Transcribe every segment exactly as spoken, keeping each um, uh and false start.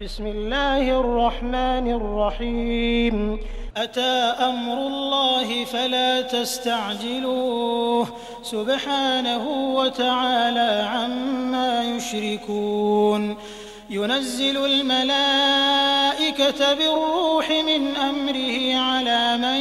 بسم الله الرحمن الرحيم أتى أمر الله فلا تستعجلوه سبحانه وتعالى عما يشركون ينزل الملائكة بالروح من أمره على من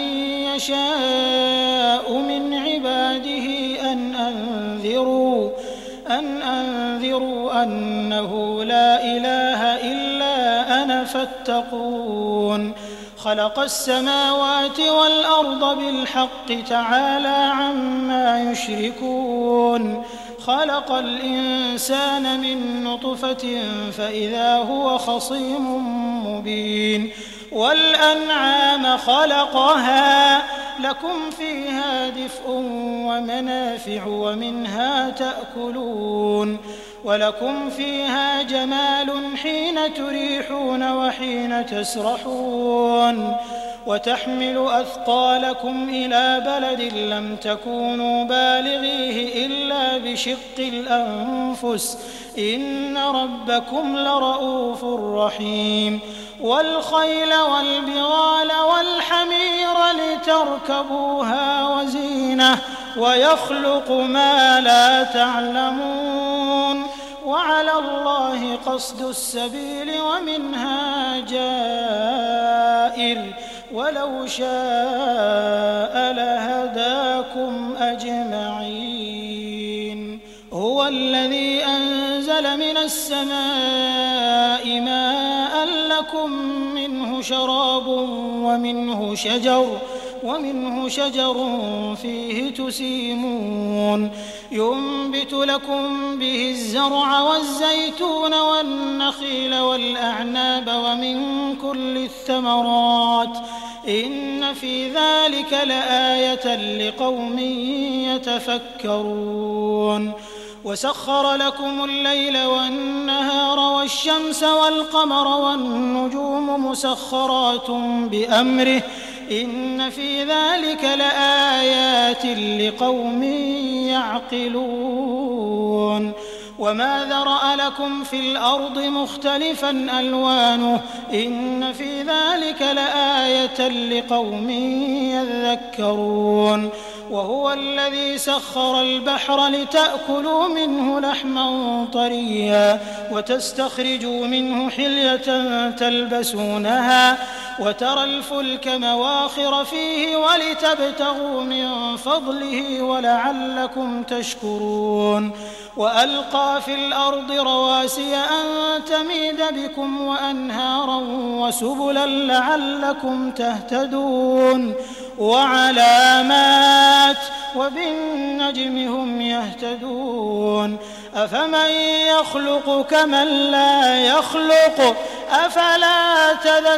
يشاء من عباده أن أنذروا أن أنذروا أنه لا إله إلا أنا فاتقون خلق السماوات والأرض بالحق تعالى عما يشركون خلق الإنسان من نطفة فإذا هو خصيم مبين والأنعام خلقها لكم فيها دفء ومنافع ومنها تأكلون ولكم فيها جمال حين تريحون وحين تسرحون وتحمل أثقالكم إلى بلد لم تكونوا بالغيه إلا بشق الأنفس إن ربكم لرؤوف رحيم والخيل والبغال والحمير لتركبوها وزينة ويخلق ما لا تعلمون وعلى الله قصد السبيل ومنها جائر ولو شاء لهداكم أجمعين هو الذي أنزل من السماء ماء لكم منه شراب ومنه شجر ومنه شجر فيه تسيمون ينبت لكم به الزرع والزيتون والنخيل والأعناب ومن كل الثمرات إن في ذلك لآية لقوم يتفكرون وسخر لكم الليل والنهار والشمس والقمر والنجوم مسخرات بأمره إن في ذلك لآيات لقوم يعقلون وما ذرأ لكم في الأرض مختلفا ألوانه إن في ذلك لآية لقوم يذكرون وهو الذي سخر البحر لتأكلوا منه لحما طريا وتستخرجوا منه حلية تلبسونها وترى الفلك مواخر فيه ولتبتغوا من فضله ولعلكم تشكرون وألقى في الأرض رواسي أن تميد بكم وأنهارا وسبلا لعلكم تهتدون وعلامات وبالنجم هم يهتدون أفمن يخلق كمن لا يخلق أفلا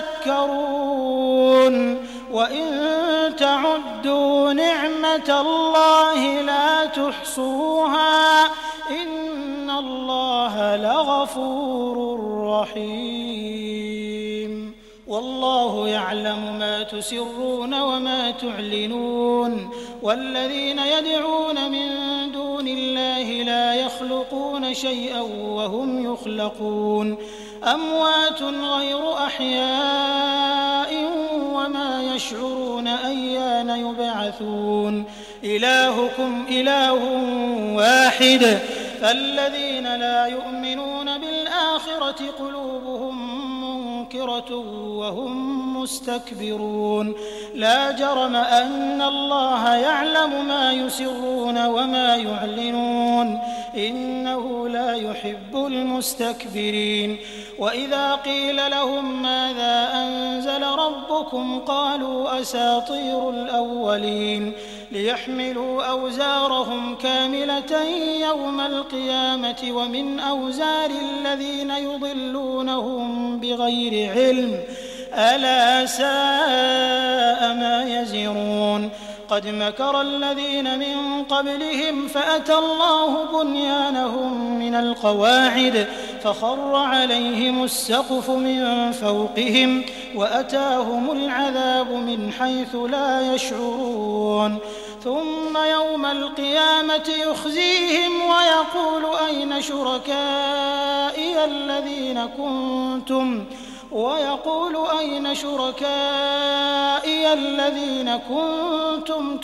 تذكرون وإن تعدوا نعمة الله لا تحصوها إن الله لغفور رحيم والله يعلم ما تسرون وما تعلنون والذين يدعون من دون الله لا يخلقون شيئا وهم يخلقون أموات غير أحياء وما يشعرون أيان يبعثون إلهكم إله واحد فالذين لا يؤمنون بالآخرة قلوبهم منكرة وهم مستكبرون لا جرم أن الله يعلم ما يسرون وما يعلنون إنه لا يحب المستكبرين وإذا قيل لهم ماذا أنزل ربكم قالوا أساطير الأولين ليحملوا أوزارهم كاملة يوم القيامة ومن أوزار الذين يضلونهم بغير علم ألا ساء ما يزرون قد مكر الذين من قبلهم فأتى الله بنيانهم من القواعد فخر عليهم السقف من فوقهم وأتاهم العذاب من حيث لا يشعرون ثم يوم القيامة يخزيهم ويقول أين شركائي الذين كنتم ويقول أين شركائي الذين كنتم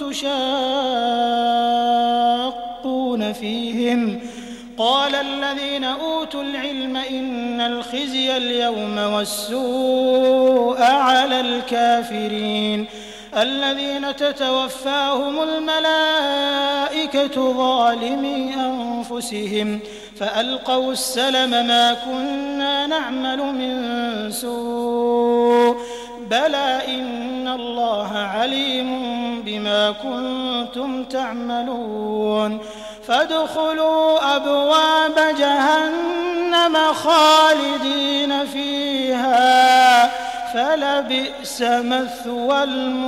تشاقون فيهم قال الذين أوتوا العلم إن الخزي اليوم والسوء على الكافرين الذين تتوفاهم الملائكة ظالمي أنفسهم فألقوا السلم ما كنا نعمل من سوء بلى إن الله عليم بما كنتم تعملون فادخلوا أبواب جهنم خالدين فيها فلبئس مثوى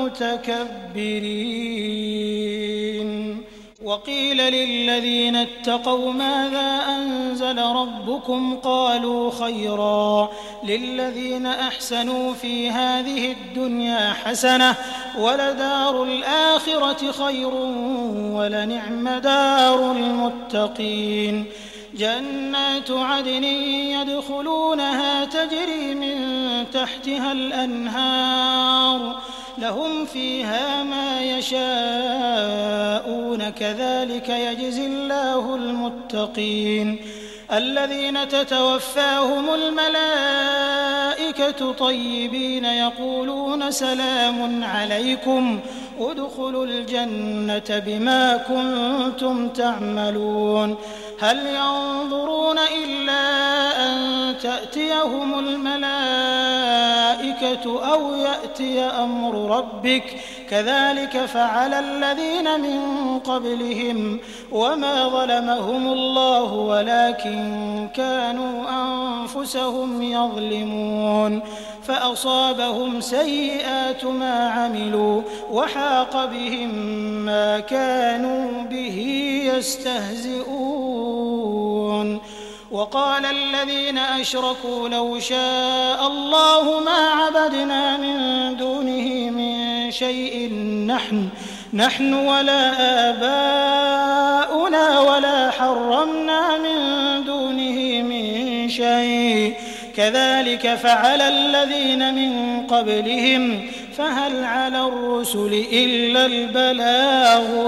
المتكبرين وقيل للذين اتقوا ماذا أنزل ربكم قالوا خيرا للذين أحسنوا في هذه الدنيا حسنة ولدار الآخرة خير ولنعم دار المتقين جنات عدن يدخلونها تجري من تحتها الأنهار لهم فيها ما يشاءون كذلك يجزي الله المتقين الذين تتوفاهم الملائكة طيبين يقولون سلام عليكم ادخلوا الجنة بما كنتم تعملون هل ينظرون إلا أن تأتيهم الملائكة أو يأتي أمر ربك كذلك فعل الذين من قبلهم وما ظلمهم الله ولكن كانوا أنفسهم يظلمون فأصابهم سيئات ما عملوا وحاق بهم ما كانوا به يستهزئون وقال الذين أشركوا لو شاء الله ما عبدنا من دونه من شيء نحن نحن ولا آباؤنا ولا حرمنا من دونه من شيء كذلك فعل الذين من قبلهم فهل على الرسل إلا البلاغ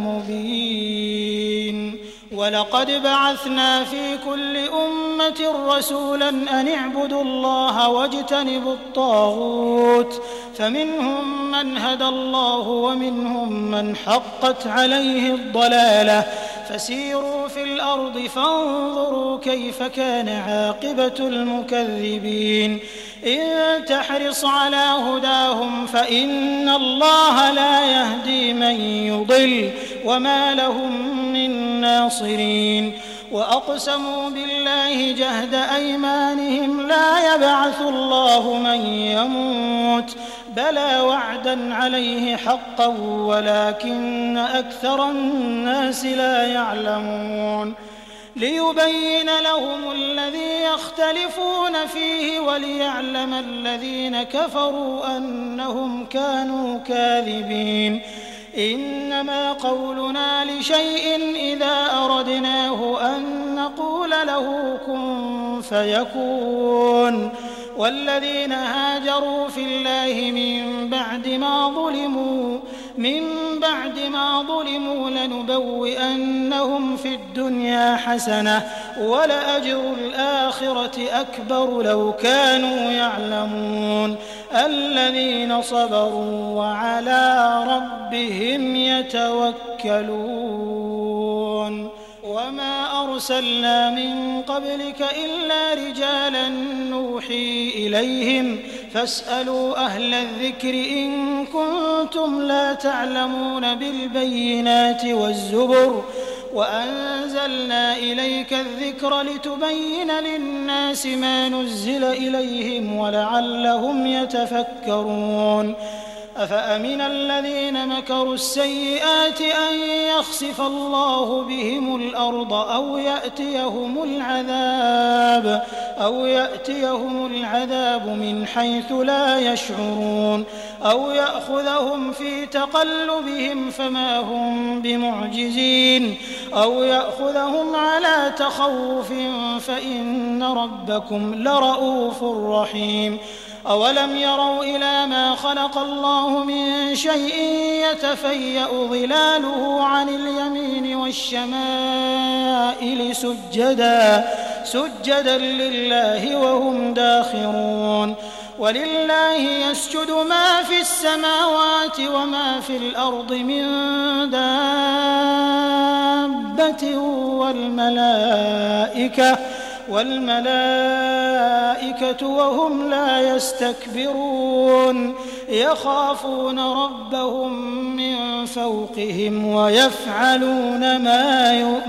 المبين ولقد بعثنا في كل أمة رسولا أن اعبدوا الله واجتنبوا الطاغوت فمنهم من هدى الله ومنهم من حقت عليه الضلالة فسيروا في الأرض فانظروا كيف كان عاقبة المكذبين إن تحرص على هداهم فإن الله لا يهدي من يضل وما لهم من ناصرين وأقسموا بالله جهد أيمانهم لا يبعث الله من يموت بلى وعدا عليه حقا ولكن أكثر الناس لا يعلمون ليبين لهم الذي يختلفون فيه وليعلم الذين كفروا أنهم كانوا كاذبين إنما قولنا لشيء إذا أردناه أن نقول له كن فيكون والذين هاجروا في الله من بعد ما ظلموا من بعد ما ظلموا لنبوئنهم في الدنيا حسنة ولأجر الآخرة أكبر لو كانوا يعلمون الذين صبروا وعلى ربهم يتوكلون وما أرسلنا من قبلك إلا رجالا نوحي إليهم فاسألوا أهل الذكر إن كنتم لا تعلمون بالبينات والزبر وأنزلنا إليك الذكر لتبين للناس ما نزل إليهم ولعلهم يتفكرون أفأمن الذين مكروا السيئات أن يخسف الله بهم الأرض أو يأتيهم العذاب أو يأتيهم العذاب من حيث لا يشعرون أو يأخذهم في تقلبهم فما هم بمعجزين أو يأخذهم على تخوف فإن ربكم لرءوف رحيم أولم يروا إلى ما خلق الله من شيء يتفيأ ظلاله عن اليمين والشمائل سجدا سجدا لله وهم داخرون ولله يسجد ما في السماوات وما في الأرض من دابة والملائكة والملائكة وهم لا يستكبرون يخافون ربهم من فوقهم ويفعلون ما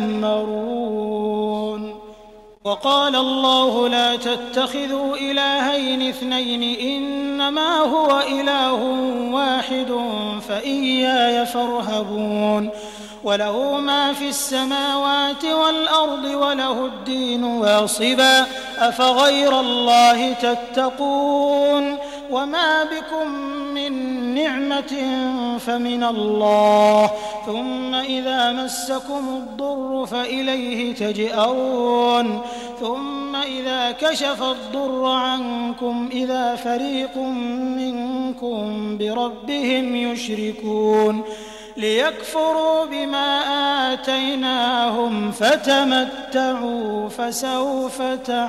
يؤمرون وقال الله لا تتخذوا إلهين اثنين إنما هو إله واحد فإياي فارهبون وله ما في السماوات والأرض وله الدين واصبا أفغير الله تتقون وما بكم من نعمة فمن الله ثم إذا مسكم الضر فإليه تجأرون ثم إذا كشف الضر عنكم إذا فريق منكم بربهم يشركون ليكفروا بما آتيناهم فتمتعوا فسوف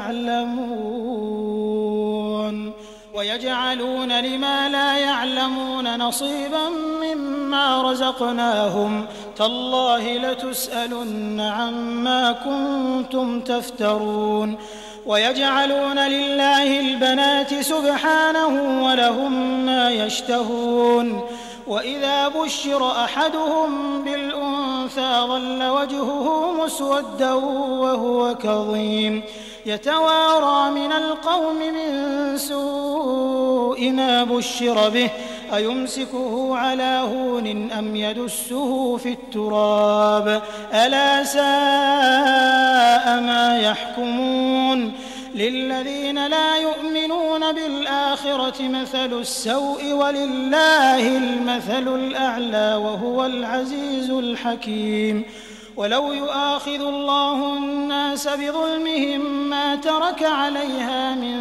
تعلمون ويجعلون لما لا يعلمون نصيبا مما رزقناهم تالله لتسألن عما كنتم تفترون ويجعلون لله البنات سبحانه ولهم ما يشتهون وإذا بشر أحدهم بالأنثى ظل وجهه مسودا وهو كظيم يتوارى من القوم من سوء ما بشر به أيمسكه على هون أم يدسه في التراب ألا ساء ما يحكمون للذين لا يؤمنون بالآخرة مثل السوء ولله المثل الأعلى وهو العزيز الحكيم ولو يؤاخذ الله الناس بظلمهم ما ترك عليها من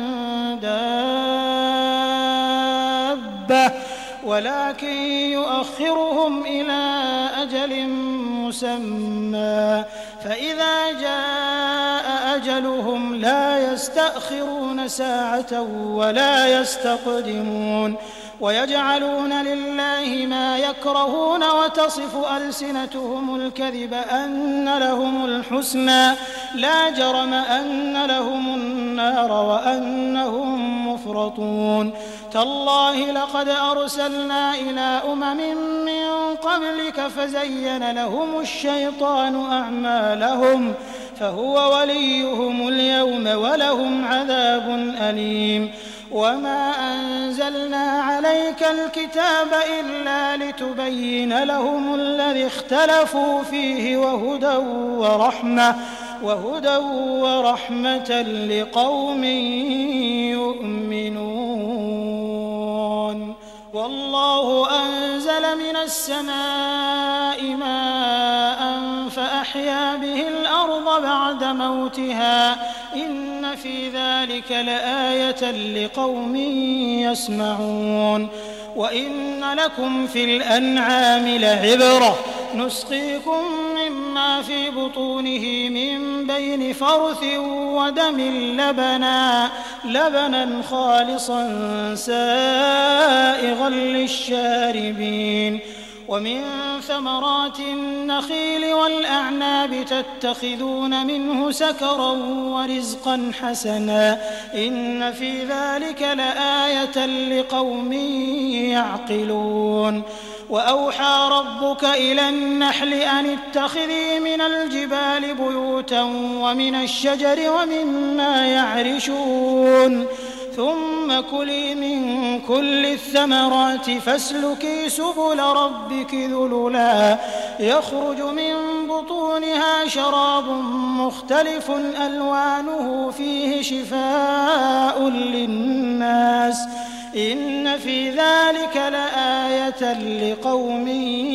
دابة ولكن يؤخرهم إلى أجل مسمى فإذا جاء أجلهم لا يستأخرون ساعة ولا يستقدمون ويجعلون لله ما يكرهون وتصف ألسنتهم الكذب أن لهم الحسنى لا جرم أن لهم النار وأنهم مفرطون تالله لقد أرسلنا إلى أمم من قبلك فزين لهم الشيطان أعمالهم فهو وليهم اليوم ولهم عذاب أليم وما أنزلنا عليك الكتاب إلا لتبين لهم الذي اختلفوا فيه وهدى ورحمة وهدى ورحمة لقوم يؤمنون والله أنزل من السماء ماء فأحيا به الأرض بعد موتها إن في ذلك لآية لقوم يسمعون وإن لكم في الأنعام لعبرة نسقيكم مما في بطونه من بين فرث ودم لبنا لبنا خالصا سائغا للشاربين ومن ثمرات النخيل والأعناب تتخذون منه سكرا ورزقا حسنا إن في ذلك لآية لقوم يعقلون وأوحى ربك إلى النحل أن اتخذي من الجبال بيوتا ومن الشجر ومما يعرشون ثم ثم كلي من كل الثمرات فاسلكي سبل ربك ذللا يخرج من بطونها شراب مختلف ألوانه فيه شفاء للناس إن في ذلك لآية لقوم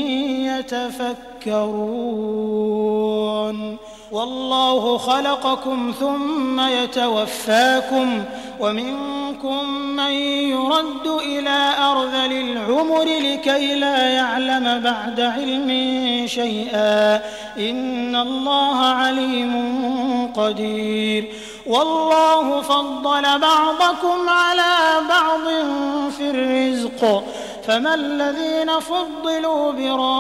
يتفكرون والله خلقكم ثم يتوفاكم ومنكم من يرد إلى أرذل العمر لكي لا يعلم بعد علم شيئا إن الله عليم قدير والله فضل بعضكم على بعض في الرزق فما الذين فضلوا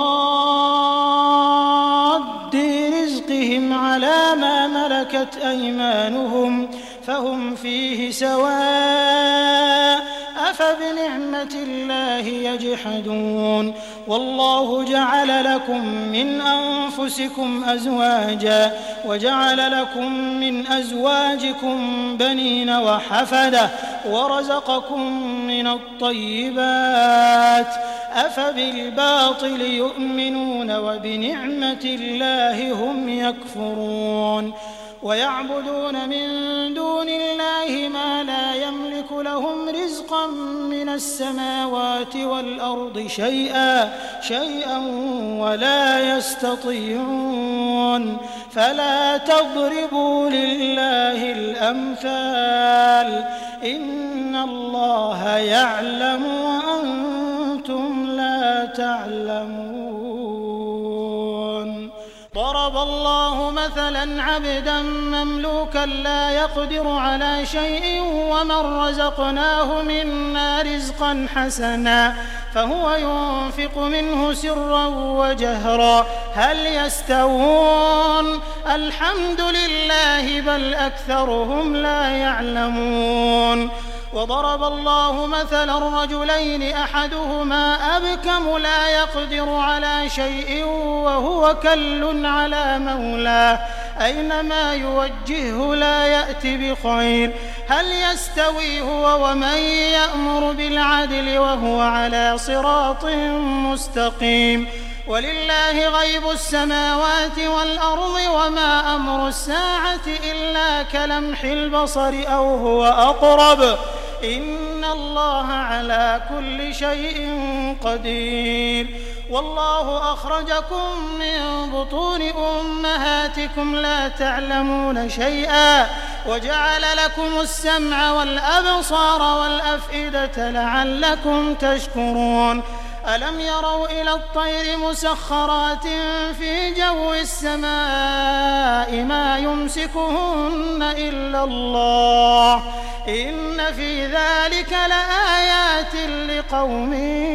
براد رزقهم على ما ملكت أيمانهم فهم فيه سواء أفبنعمة الله يجحدون والله جعل لكم من أنفسكم أزواجا وجعل لكم من أزواجكم بنين وحفدة ورزقكم من الطيبات أفبالباطل يؤمنون وبنعمة الله هم يكفرون ويعبدون من دون الله ما لا يملك لهم رزقا من السماوات والأرض شيئا شيئا ولا يستطيعون فلا تضربوا لله الأمثال إن الله يعلم وأنتم لا تعلمون ضرب الله مثلا عبدا مملوكا لا يقدر على شيء ومن رزقناه منا رزقا حسنا فهو ينفق منه سرا وجهرا هل يستوون الحمد لله بل أكثرهم لا يعلمون وضرب الله مثلا رجلين أحدهما أبكم لا يقدر على شيء وهو كل على مولاه أينما يوجهه لا يأتي بخير هل يستوي هو ومن يأمر بالعدل وهو على صراط مستقيم ولله غيب السماوات والأرض وما أمر الساعة إلا كلمح البصر أو هو أقرب إن الله على كل شيء قدير والله أخرجكم من بطون أمهاتكم لا تعلمون شيئا وجعل لكم السمع والأبصار والأفئدة لعلكم تشكرون ألم يروا إلى الطير مسخرات في جو السماء ما يمسكهن إلا الله إن في ذلك لآيات لقوم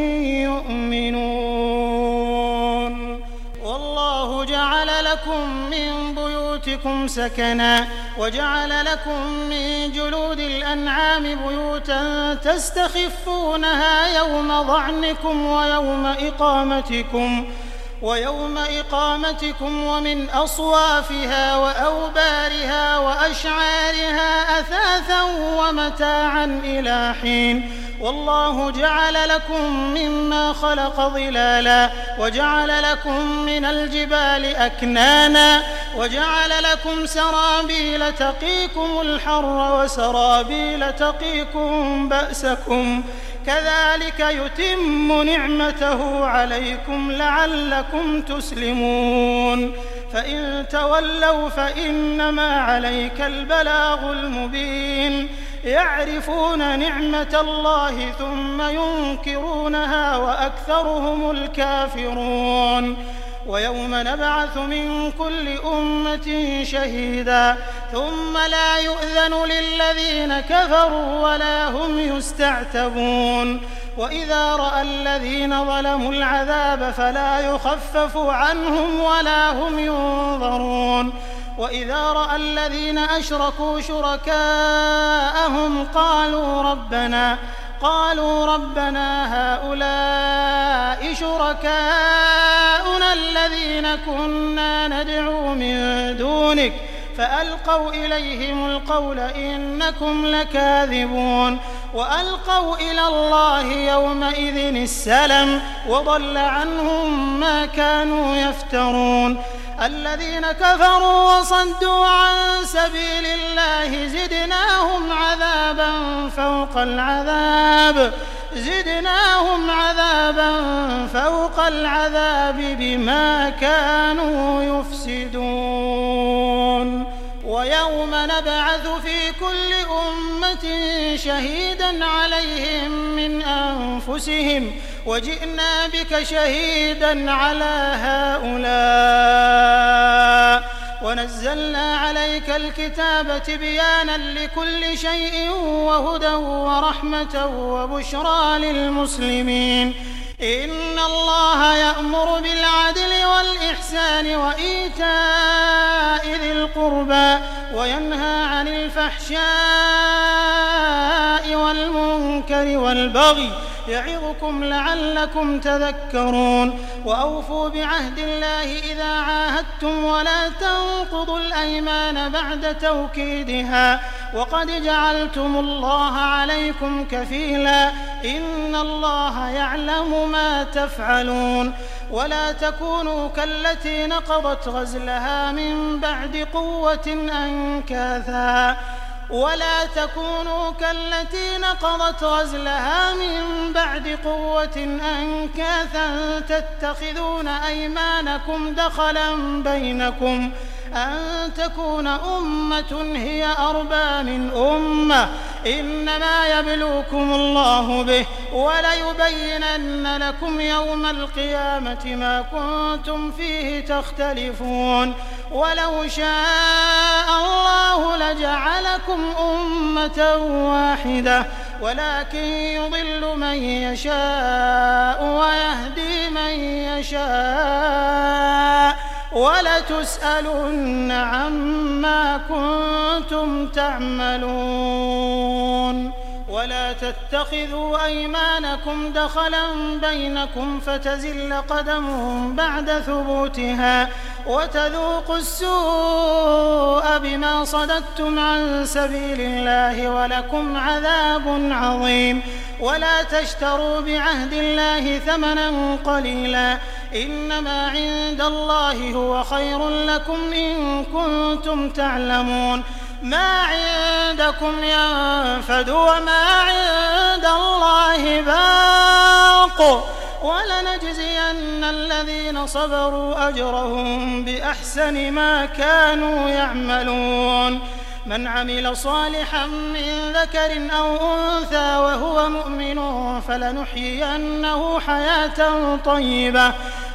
يؤمنون والله جعل لكم من بيوتكم سكنا وجعل لكم من جلود الأنعام بيوتا تستخفونها يوم ظعنكم ويوم إقامتكم ويوم إقامتكم ومن أصوافها وأوبارها وأشعارها أثاثا ومتاعا إلى حين والله جعل لكم مما خلق ظلالا وجعل لكم من الجبال أكنانا وجعل لكم سرابيل تقيكم الحر وسرابيل تقيكم بأسكم كذلك يتم نعمته عليكم لعلكم تسلمون فإن تولوا فإنما عليك البلاغ المبين يعرفون نعمة الله ثم ينكرونها وأكثرهم الكافرون ويوم نبعث من كل أمة شهيدا ثم لا يؤذن للذين كفروا ولا هم يستعتبون وإذا رأى الذين ظلموا العذاب فلا يخفف عنهم ولا هم ينظرون وإذا رأى الذين أشركوا شركاءهم قالوا ربنا قالوا ربنا هؤلاء شركاؤنا الذين كنا ندعو من دونك فألقوا إليهم القول إنكم لكاذبون وألقوا إلى الله يومئذ السلم وضل عنهم ما كانوا يفترون الذين كفروا وصدوا عن سبيل الله زدناهم عذابا فوق العذاب زدناهم عذابا فوق العذاب بما كانوا يفسدون ويوم نبعث في كل أمة شهيدا عليهم من أنفسهم وجئنا بك شهيدا على هؤلاء ونزلنا عليك الكتاب تبيانا لكل شيء وهدى ورحمة وبشرى للمسلمين إن الله يأمر بالعدل والإحسان وإيتاء ذي القربى وينهى عن الفحشاء والمنكر والبغي يعظكم لعلكم تذكرون وأوفوا بعهد الله إذا عاهدتم ولا تنقضوا الأيمان بعد توكيدها وقد جعلتم الله عليكم كفيلا إن الله يعلم ما تفعلون ولا تكونوا كالتي نقضت غزلها من بعد قوة أنكاثا ولا تكونوا كالتي نقضت غزلها من بعد قوة أنكاثا تتخذون أيمانكم دخلا بينكم أن تكون أمة هي أربى من أمة إنما يبلوكم الله به وليبينن لكم يوم القيامة ما كنتم فيه تختلفون ولو شاء الله لجعلكم أمة واحدة ولكن يضل من يشاء ويهدي من يشاء ولتسألن عما كنتم تعملون ولا تتخذوا أيمانكم دخلا بينكم فتزل قدم بعد ثبوتها وتذوقوا السوء بما صددتم عن سبيل الله ولكم عذاب عظيم ولا تشتروا بعهد الله ثمنا قليلا إنما عند الله هو خير لكم إن كنتم تعلمون ما عندكم ينفد وما عند الله باق ولنجزين الذين صبروا أجرهم بأحسن ما كانوا يعملون من عمل صالحا من ذكر أو أنثى وهو مؤمن فلنحيينه حياة طيبة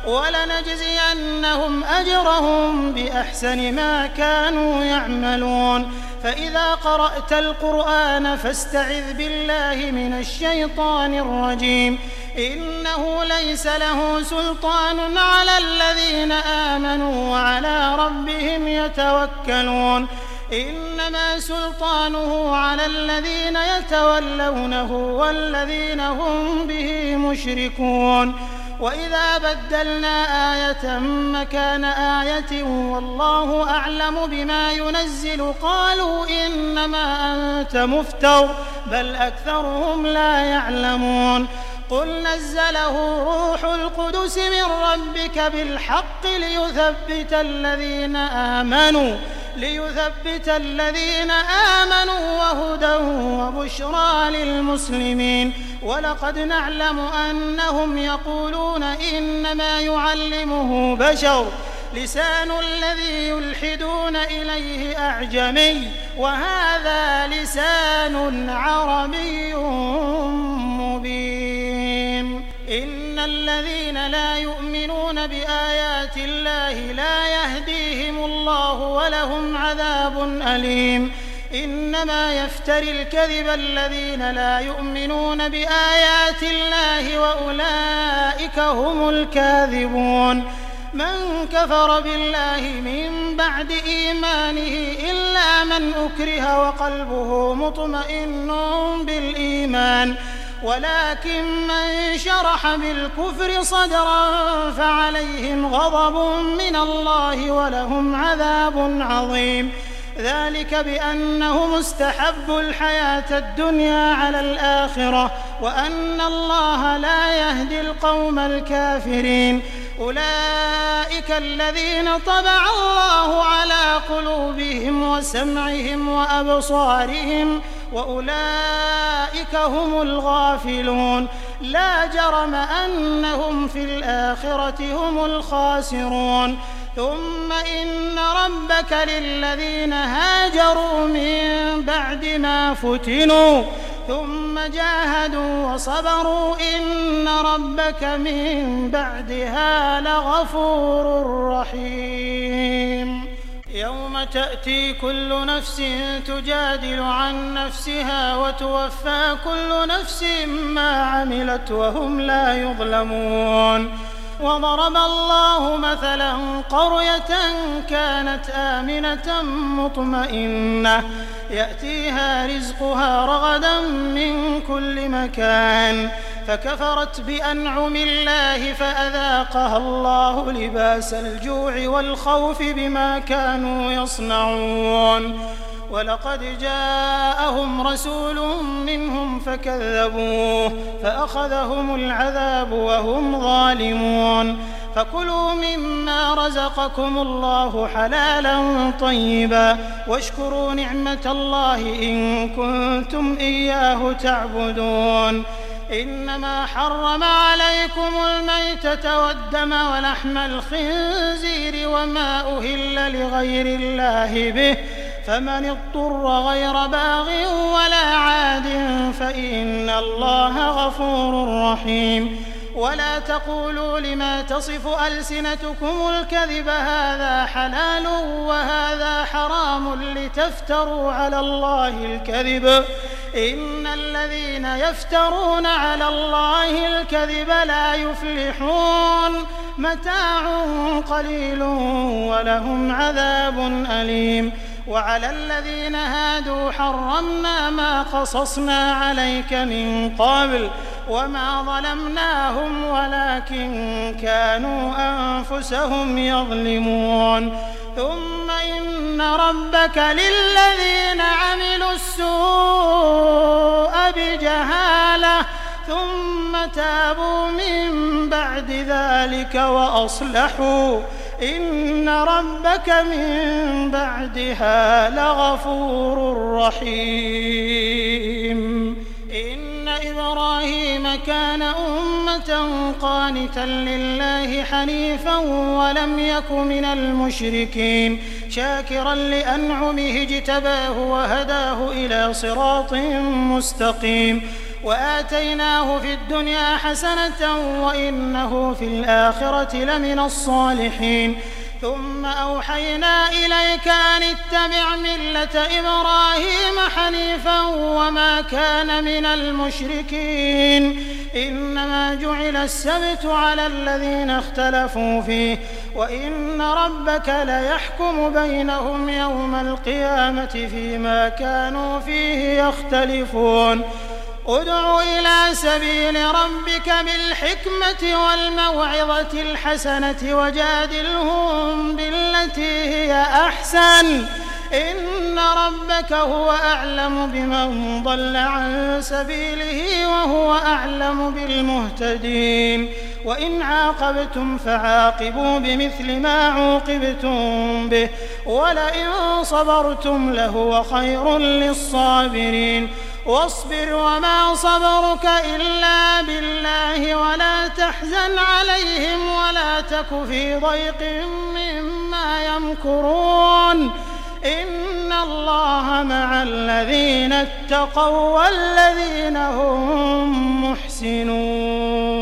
ولنجزينهم أجرهم بأحسن ما كانوا يعملون فإذا قرأت القرآن فاستعذ بالله من الشيطان الرجيم إنه ليس له سلطان على الذين آمنوا وعلى ربهم يتوكلون إنما سلطانه على الذين يتولونه والذين هم به مشركون وإذا بدلنا آية مكان آية والله أعلم بما ينزل قالوا إنما أنت مفتر بل أكثرهم لا يعلمون قل نزله روح القدس من ربك بالحق ليثبت الذين آمنوا ليثبت الذين آمنوا وهدى وبشرى للمسلمين ولقد نعلم أنهم يقولون إنما يعلمه بشر لسان الذي يلحدون إليه أعجمي وهذا لسان عربي مبين إن الذين لا يؤمنون بآيات الله لا يهديهم الله ولهم عذاب أليم إنما يفتري الكذب الذين لا يؤمنون بآيات الله وأولئك هم الكاذبون من كفر بالله من بعد إيمانه إلا من أكره وقلبه مطمئن بالإيمان ولكن من شرح بالكفر صدرا فعليهم غضب من الله ولهم عذاب عظيم ذلك بأنهم استحبوا الحياة الدنيا على الآخرة الآخرة وأن الله لا يهدي القوم الكافرين. أولئك الذين طبع الله على قلوبهم وسمعهم وأبصارهم وأولئك هم الغافلون. لا جرم أنهم في الآخرة هم الخاسرون. ثم إن ربك للذين هاجروا من بعد ما فتنوا ثم جاهدوا وصبروا إن ربك من بعدها لغفور رحيم. يوم تأتي كل نفس تجادل عن نفسها وتوفى كل نفس ما عملت وهم لا يظلمون. وضرب الله مثلا قرية كانت آمنة مطمئنة يأتيها رزقها رغدا من كل مكان فكفرت بأنعم الله فأذاقها الله لباس الجوع والخوف بما كانوا يصنعون. ولقد جاءهم رسول منهم فكذبوه فأخذهم العذاب وهم ظالمون. فكلوا مما رزقكم الله حلالا طيبا واشكروا نعمة الله إن كنتم إياه تعبدون. إنما حرم عليكم الميتة والدم ولحم الخنزير وما أهل لغير الله به فمن اضطر غير باغ ولا عاد فإن الله غفور رحيم. ولا تقولوا لما تصف ألسنتكم الكذب هذا حلال وهذا حرام لتفتروا على الله الكذب إن الذين يفترون على الله الكذب لا يفلحون. متاع قليل ولهم عذاب أليم. وعلى الذين هادوا حرمنا ما قصصنا عليك من قبل وما ظلمناهم ولكن كانوا أنفسهم يظلمون. ثم إن ربك للذين عملوا السوء بجهالة ثم تابوا من بعد ذلك وأصلحوا إن ربك من بعدها لغفور رحيم. إن إبراهيم كان أمة قانتا لله حنيفا ولم يك من المشركين شاكرا لأنعمه اجتباه وهداه إلى صراط مستقيم. وآتيناه في الدنيا حسنة وإنه في الآخرة لمن الصالحين. ثم أوحينا إليك أن اتبع ملة إبراهيم حنيفا وما كان من المشركين. إنما جعل السبت على الذين اختلفوا فيه وإن ربك ليحكم بينهم يوم القيامة فيما كانوا فيه يختلفون. ادع إلى سبيل ربك بالحكمة والموعظة الحسنة وجادلهم بالتي هي أحسن إن ربك هو أعلم بمن ضل عن سبيله وهو أعلم بالمهتدين. وإن عاقبتم فعاقبوا بمثل ما عوقبتم به ولئن صبرتم لهو خير للصابرين. واصبر وما صبرك إلا بالله ولا تحزن عليهم ولا تك في ضيق مما يمكرون. إن الله مع الذين اتقوا والذين هم محسنون.